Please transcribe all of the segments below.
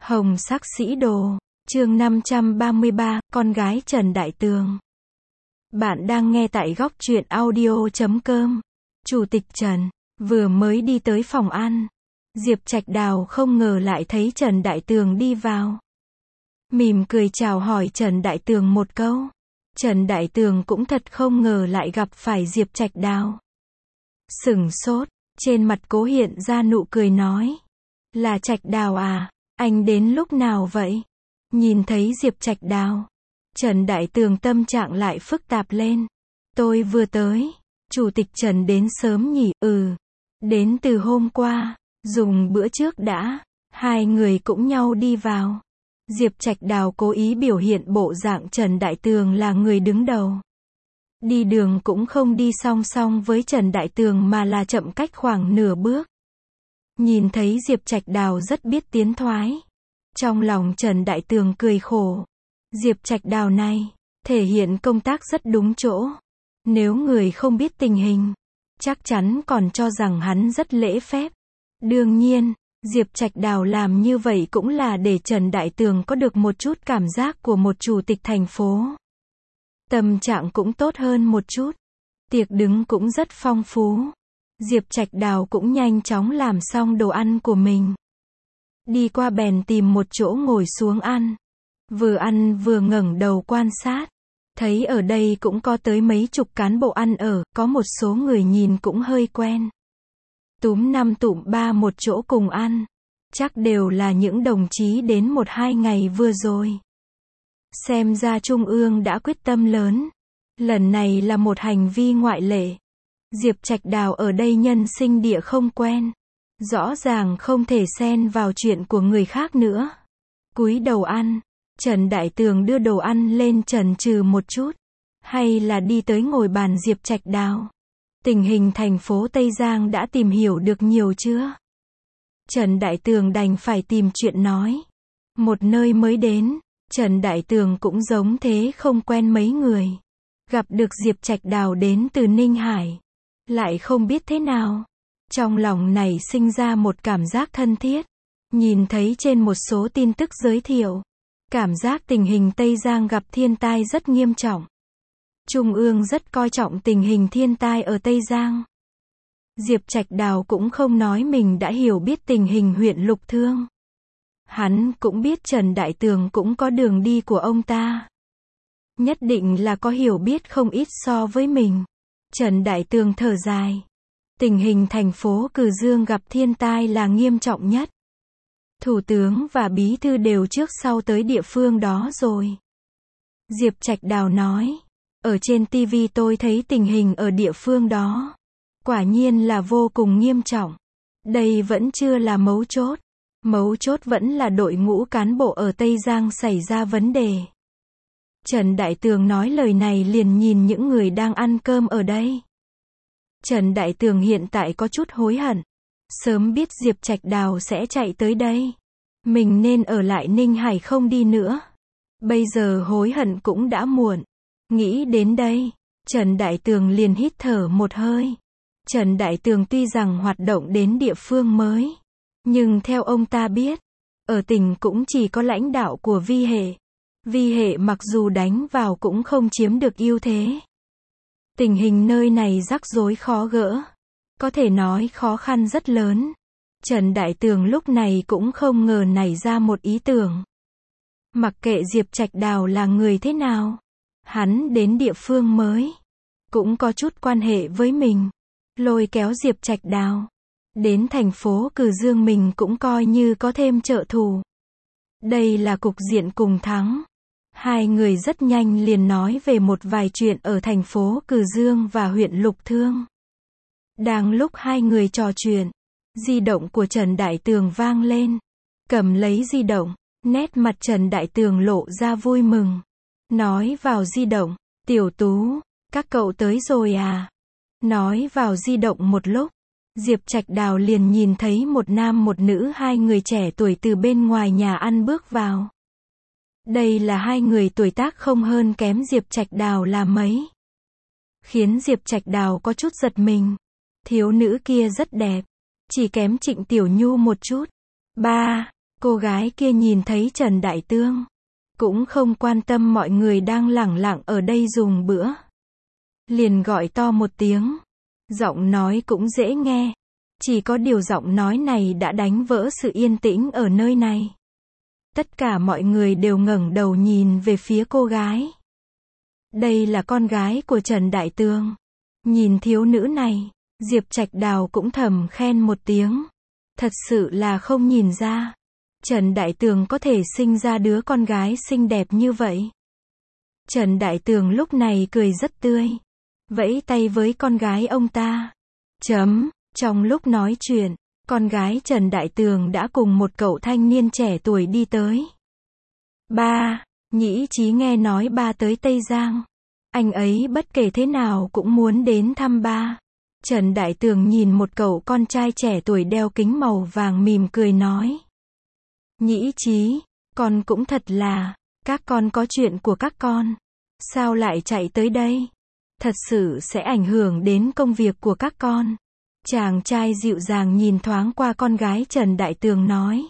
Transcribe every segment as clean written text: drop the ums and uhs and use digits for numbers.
Hồng sắc sĩ đồ, chương 533, con gái Trần Đại Tường. Bạn đang nghe tại góc truyện audio.com. Chủ tịch Trần vừa mới đi tới phòng ăn. Diệp Trạch Đào không ngờ lại thấy Trần Đại Tường đi vào. Mỉm cười chào hỏi Trần Đại Tường một câu. Trần Đại Tường cũng thật không ngờ lại gặp phải Diệp Trạch Đào. Sửng sốt, trên mặt cố hiện ra nụ cười nói. Là Trạch Đào à, anh đến lúc nào vậy? Nhìn thấy Diệp Trạch Đào, Trần Đại Tường tâm trạng lại phức tạp lên. Tôi vừa tới. Chủ tịch Trần đến sớm nhỉ? Đến từ hôm qua. Dùng bữa trước đã. Hai người cũng nhau đi vào. Diệp Trạch Đào cố ý biểu hiện bộ dạng Trần Đại Tường là người đứng đầu. Đi đường cũng không đi song song với Trần Đại Tường mà là chậm cách khoảng nửa bước. Nhìn thấy Diệp Trạch Đào rất biết tiến thoái. Trong lòng Trần Đại Tường cười khổ. Diệp Trạch Đào này, thể hiện công tác rất đúng chỗ. Nếu người không biết tình hình, chắc chắn còn cho rằng hắn rất lễ phép. Đương nhiên, Diệp Trạch Đào làm như vậy cũng là để Trần Đại Tường có được một chút cảm giác của một chủ tịch thành phố. Tâm trạng cũng tốt hơn một chút. Tiệc đứng cũng rất phong phú. Diệp Trạch Đào cũng nhanh chóng làm xong đồ ăn của mình. Đi qua bèn tìm một chỗ ngồi xuống ăn. Vừa ăn vừa ngẩng đầu quan sát. Thấy ở đây cũng có tới mấy chục cán bộ ăn ở, có một số người nhìn cũng hơi quen. Túm năm tụm ba một chỗ cùng ăn. Chắc đều là những đồng chí đến 1-2 ngày vừa rồi. Xem ra Trung ương đã quyết tâm lớn. Lần này là một hành vi ngoại lệ. Diệp Trạch Đào ở đây nhân sinh địa không quen. Rõ ràng không thể xen vào chuyện của người khác nữa. Cúi đầu ăn. Trần Đại Tường đưa đồ ăn lên chần chừ một chút. Hay là đi tới ngồi bàn Diệp Trạch Đào. Tình hình thành phố Tây Giang đã tìm hiểu được nhiều chưa? Trần Đại Tường đành phải tìm chuyện nói. Một nơi mới đến, Trần Đại Tường cũng giống thế không quen mấy người. Gặp được Diệp Trạch Đào đến từ Ninh Hải. Lại không biết thế nào. Trong lòng này sinh ra một cảm giác thân thiết. Nhìn thấy trên một số tin tức giới thiệu. Cảm giác tình hình Tây Giang gặp thiên tai rất nghiêm trọng. Trung ương rất coi trọng tình hình thiên tai ở Tây Giang. Diệp Trạch Đào cũng không nói mình đã hiểu biết tình hình huyện Lục Thương. Hắn cũng biết Trần Đại Tường cũng có đường đi của ông ta. Nhất định là có hiểu biết không ít so với mình. Trần Đại Tường thở dài. Tình hình thành phố Cừ Dương gặp thiên tai là nghiêm trọng nhất. Thủ tướng và bí thư đều trước sau tới địa phương đó rồi. Diệp Trạch Đào nói. Ở trên TV tôi thấy tình hình ở địa phương đó. Quả nhiên là vô cùng nghiêm trọng. Đây vẫn chưa là mấu chốt. Mấu chốt vẫn là đội ngũ cán bộ ở Tây Giang xảy ra vấn đề. Trần Đại Tường nói lời này liền nhìn những người đang ăn cơm ở đây. Trần Đại Tường hiện tại có chút hối hận. Sớm biết Diệp Trạch Đào sẽ chạy tới đây. Mình nên ở lại Ninh Hải không đi nữa. Bây giờ hối hận cũng đã muộn. Nghĩ đến đây, Trần Đại Tường liền hít thở một hơi. Trần Đại Tường tuy rằng hoạt động đến địa phương mới. Nhưng theo ông ta biết, ở tỉnh cũng chỉ có lãnh đạo của Vi Hệ. Vi Hệ mặc dù đánh vào cũng không chiếm được ưu thế. Tình hình nơi này rắc rối khó gỡ. Có thể nói khó khăn rất lớn. Trần Đại Tường lúc này cũng không ngờ nảy ra một ý tưởng. Mặc kệ Diệp Trạch Đào là người thế nào. Hắn đến địa phương mới. Cũng có chút quan hệ với mình. Lôi kéo Diệp Trạch Đào. Đến thành phố Cừ Dương mình cũng coi như có thêm trợ thủ. Đây là cục diện cùng thắng. Hai người rất nhanh liền nói về một vài chuyện ở thành phố Cừ Dương và huyện Lục Thương. Đang lúc hai người trò chuyện, di động của Trần Đại Tường vang lên. Cầm lấy di động, nét mặt Trần Đại Tường lộ ra vui mừng. Nói vào di động, Tiểu Tú, các cậu tới rồi à? Nói vào di động một lúc, Diệp Trạch Đào liền nhìn thấy một nam một nữ hai người trẻ tuổi từ bên ngoài nhà ăn bước vào. Đây là hai người tuổi tác không hơn kém Diệp Trạch Đào là mấy. Khiến Diệp Trạch Đào có chút giật mình. Thiếu nữ kia rất đẹp. Chỉ kém Trịnh Tiểu Nhu một chút. Cô gái kia nhìn thấy Trần Đại Tường, cũng không quan tâm mọi người đang lẳng lặng ở đây dùng bữa. Liền gọi to một tiếng. Giọng nói cũng dễ nghe. Chỉ có điều giọng nói này đã đánh vỡ sự yên tĩnh ở nơi này. Tất cả mọi người đều ngẩng đầu nhìn về phía cô gái. Đây là con gái của Trần Đại Tường. Nhìn thiếu nữ này, Diệp Trạch Đào cũng thầm khen một tiếng. Thật sự là không nhìn ra. Trần Đại Tường có thể sinh ra đứa con gái xinh đẹp như vậy. Trần Đại Tường lúc này cười rất tươi. Vẫy tay với con gái ông ta. Trong lúc nói chuyện, con gái Trần Đại Tường đã cùng một cậu thanh niên trẻ tuổi đi tới. Ba, Nhĩ Chí nghe nói ba tới Tây Giang. Anh ấy bất kể thế nào cũng muốn đến thăm ba. Trần Đại Tường nhìn một cậu con trai trẻ tuổi đeo kính màu vàng mỉm cười nói. Nhĩ Chí, con cũng thật là, các con có chuyện của các con. Sao lại chạy tới đây? Thật sự sẽ ảnh hưởng đến công việc của các con. Chàng trai dịu dàng nhìn thoáng qua con gái Trần Đại Tường nói.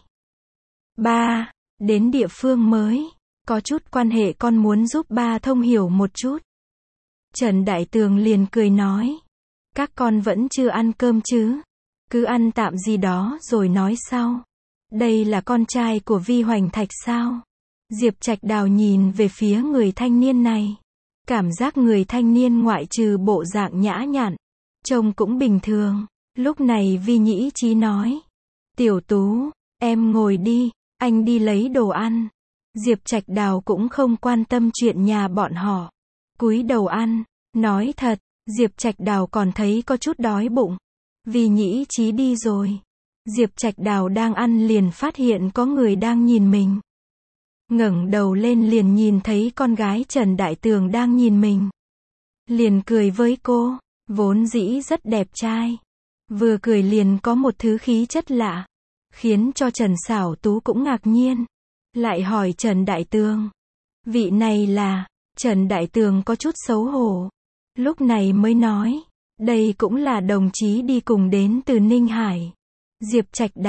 Ba, đến địa phương mới, có chút quan hệ con muốn giúp ba thông hiểu một chút. Trần Đại Tường liền cười nói. Các con vẫn chưa ăn cơm chứ? Cứ ăn tạm gì đó rồi nói sau. Đây là con trai của Vi Hoành Thạch sao? Diệp Trạch Đào nhìn về phía người thanh niên này. Cảm giác người thanh niên ngoại trừ bộ dạng nhã nhặn, trông cũng bình thường. Lúc này Vi Nhĩ Chí nói. Tiểu Tú, em ngồi đi, anh đi lấy đồ ăn. Diệp Trạch Đào cũng không quan tâm chuyện nhà bọn họ. Cúi đầu ăn, nói thật, Diệp Trạch Đào còn thấy có chút đói bụng. Vi Nhĩ Chí đi rồi. Diệp Trạch Đào đang ăn liền phát hiện có người đang nhìn mình. Ngẩng đầu lên liền nhìn thấy con gái Trần Đại Tường đang nhìn mình. Liền cười với cô, vốn dĩ rất đẹp trai. Vừa cười liền có một thứ khí chất lạ, khiến cho Trần Sảo Tú cũng ngạc nhiên. Lại hỏi Trần Đại Tường. Vị này là, Trần Đại Tường có chút xấu hổ. Lúc này mới nói, đây cũng là đồng chí đi cùng đến từ Ninh Hải. Diệp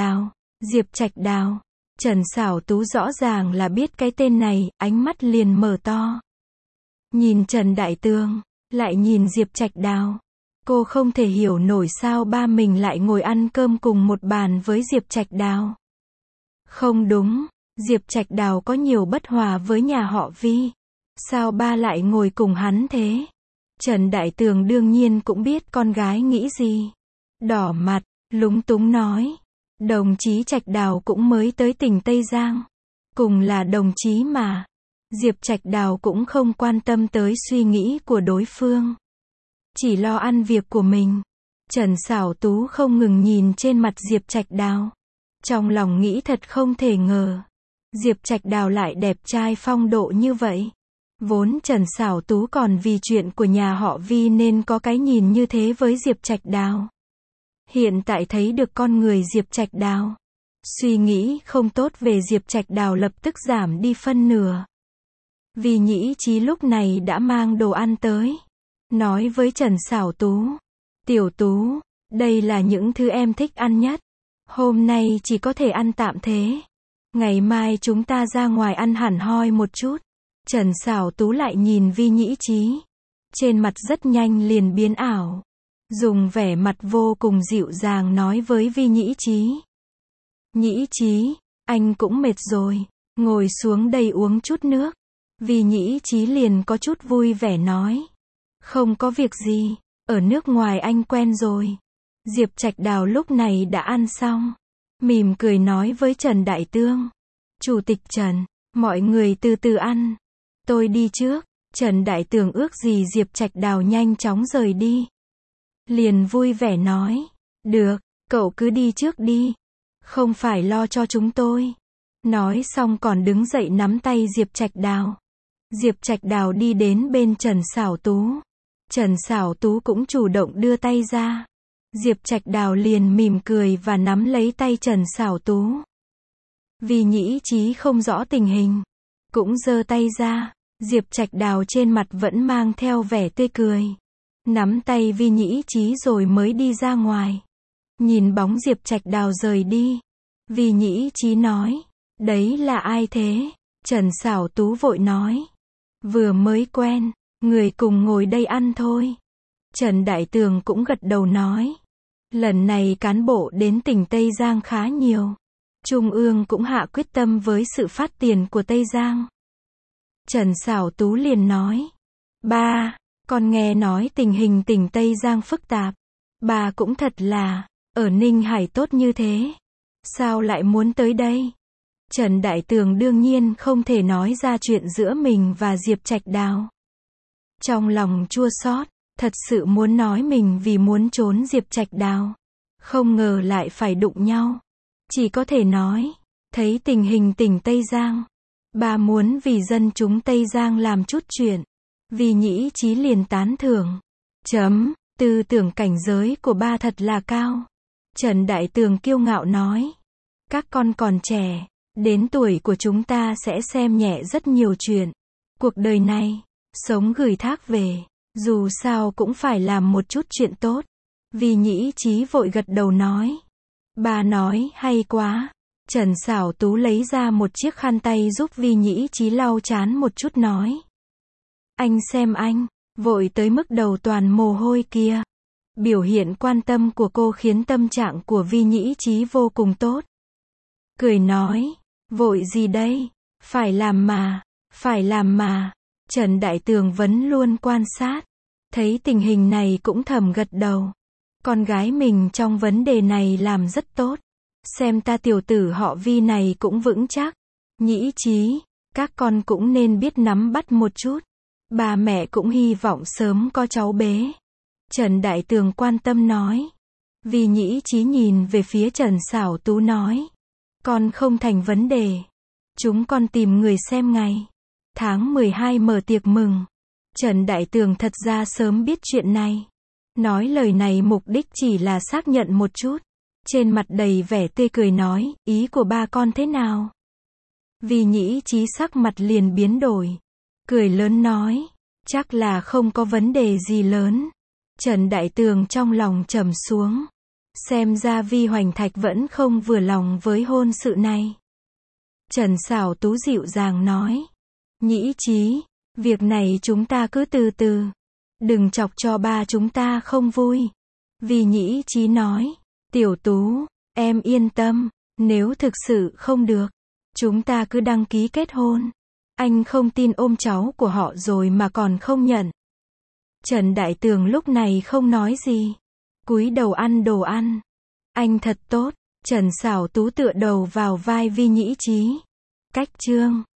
Trạch Đào. Trần Sảo Tú rõ ràng là biết cái tên này, ánh mắt liền mở to. Nhìn Trần Đại Tường, lại nhìn Diệp Trạch Đào. Cô không thể hiểu nổi sao ba mình lại ngồi ăn cơm cùng một bàn với Diệp Trạch Đào. Không đúng, Diệp Trạch Đào có nhiều bất hòa với nhà họ Vi. Sao ba lại ngồi cùng hắn thế? Trần Đại Tường đương nhiên cũng biết con gái nghĩ gì. Đỏ mặt, lúng túng nói. Đồng chí Trạch Đào cũng mới tới tỉnh Tây Giang. Cùng là đồng chí mà. Diệp Trạch Đào cũng không quan tâm tới suy nghĩ của đối phương. Chỉ lo ăn việc của mình. Trần Sảo Tú không ngừng nhìn trên mặt Diệp Trạch Đào. Trong lòng nghĩ thật không thể ngờ. Diệp Trạch Đào lại đẹp trai phong độ như vậy. Vốn Trần Sảo Tú còn vì chuyện của nhà họ Vi nên có cái nhìn như thế với Diệp Trạch Đào. Hiện tại thấy được con người Diệp Trạch Đào. Suy nghĩ không tốt về Diệp Trạch Đào lập tức giảm đi phân nửa. Vi Nhĩ Chí lúc này đã mang đồ ăn tới. Nói với Trần Sảo Tú. Tiểu Tú, đây là những thứ em thích ăn nhất. Hôm nay chỉ có thể ăn tạm thế. Ngày mai chúng ta ra ngoài ăn hẳn hoi một chút. Trần Sảo Tú lại nhìn Vi Nhĩ Chí. Trên mặt rất nhanh liền biến ảo. Dùng vẻ mặt vô cùng dịu dàng nói với Vi Nhĩ Chí. Nhĩ Chí, anh cũng mệt rồi. Ngồi xuống đây uống chút nước. Vi Nhĩ Chí liền có chút vui vẻ nói. Không có việc gì, ở nước ngoài anh quen rồi. Diệp Trạch Đào lúc này đã ăn xong. Mỉm cười nói với Trần Đại Tường. Chủ tịch Trần, mọi người từ từ ăn. Tôi đi trước. Trần Đại Tường ước gì Diệp Trạch Đào nhanh chóng rời đi. Liền vui vẻ nói. Được, cậu cứ đi trước đi. Không phải lo cho chúng tôi. Nói xong còn đứng dậy nắm tay Diệp Trạch Đào. Diệp Trạch Đào đi đến bên Trần Sảo Tú. Trần Sảo Tú cũng chủ động đưa tay ra. Diệp Trạch Đào liền mỉm cười và nắm lấy tay Trần Sảo Tú. Vi Nhĩ Chí không rõ tình hình, cũng giơ tay ra. Diệp Trạch Đào trên mặt vẫn mang theo vẻ tươi cười. Nắm tay Vi Nhĩ Chí rồi mới đi ra ngoài. Nhìn bóng Diệp Trạch Đào rời đi. Vi Nhĩ Chí nói. Đấy là ai thế? Trần Sảo Tú vội nói. Vừa mới quen, người cùng ngồi đây ăn thôi. Trần Đại Tường cũng gật đầu nói. Lần này cán bộ đến tỉnh Tây Giang khá nhiều. Trung ương cũng hạ quyết tâm với sự phát tiền của Tây Giang. Trần Sảo Tú liền nói. Ba, con nghe nói tình hình tỉnh Tây Giang phức tạp. Bà cũng thật là, ở Ninh Hải tốt như thế. Sao lại muốn tới đây? Trần Đại Tường đương nhiên không thể nói ra chuyện giữa mình và Diệp Trạch Đào. Trong lòng chua xót, thật sự muốn nói mình vì muốn trốn Diệp Trạch Đào. Không ngờ lại phải đụng nhau. Chỉ có thể nói, thấy tình hình tỉnh Tây Giang. Bà muốn vì dân chúng Tây Giang làm chút chuyện. Vì Nhĩ Chí liền tán thưởng. Tư tưởng cảnh giới của ba thật là cao. Trần Đại Tường kiêu ngạo nói. Các con còn trẻ, đến tuổi của chúng ta sẽ xem nhẹ rất nhiều chuyện. Cuộc đời này, sống gửi thác về, dù sao cũng phải làm một chút chuyện tốt. Vì Nhĩ Chí vội gật đầu nói. Bà nói hay quá. Trần Sảo Tú lấy ra một chiếc khăn tay giúp Vi Nhĩ Chí lau trán một chút nói. Anh xem anh, vội tới mức đầu toàn mồ hôi kia. Biểu hiện quan tâm của cô khiến tâm trạng của Vi Nhĩ Chí vô cùng tốt. Cười nói, vội gì đây, phải làm mà. Trần Đại Tường vẫn luôn quan sát. Thấy tình hình này cũng thầm gật đầu. Con gái mình trong vấn đề này làm rất tốt. Xem ta tiểu tử họ Vi này cũng vững chắc. Nhĩ Chí, các con cũng nên biết nắm bắt một chút. Bà mẹ cũng hy vọng sớm có cháu bé. Trần Đại Tường quan tâm nói. Vi Nhĩ Chí nhìn về phía Trần Sảo Tú nói. Con không thành vấn đề. Chúng con tìm người xem ngày. Tháng 12 mở tiệc mừng. Trần Đại Tường thật ra sớm biết chuyện này. Nói lời này mục đích chỉ là xác nhận một chút. Trên mặt đầy vẻ tươi cười nói, ý của ba con thế nào? Vi Nhĩ Chí sắc mặt liền biến đổi. Cười lớn nói, chắc là không có vấn đề gì lớn. Trần Đại Tường trong lòng trầm xuống. Xem ra Vi Hoành Thạch vẫn không vừa lòng với hôn sự này. Trần Sảo Tú dịu dàng nói. Nhĩ Chí, việc này chúng ta cứ từ từ. Đừng chọc cho ba chúng ta không vui. Vi Nhĩ Chí nói. Tiểu Tú, em yên tâm. Nếu thực sự không được, chúng ta cứ đăng ký kết hôn. Anh không tin ôm cháu của họ rồi mà còn không nhận. Trần Đại Tường lúc này không nói gì. Cúi đầu ăn đồ ăn. Anh thật tốt. Trần Sảo Tú tựa đầu vào vai Vi Nhĩ Chí. Cách chương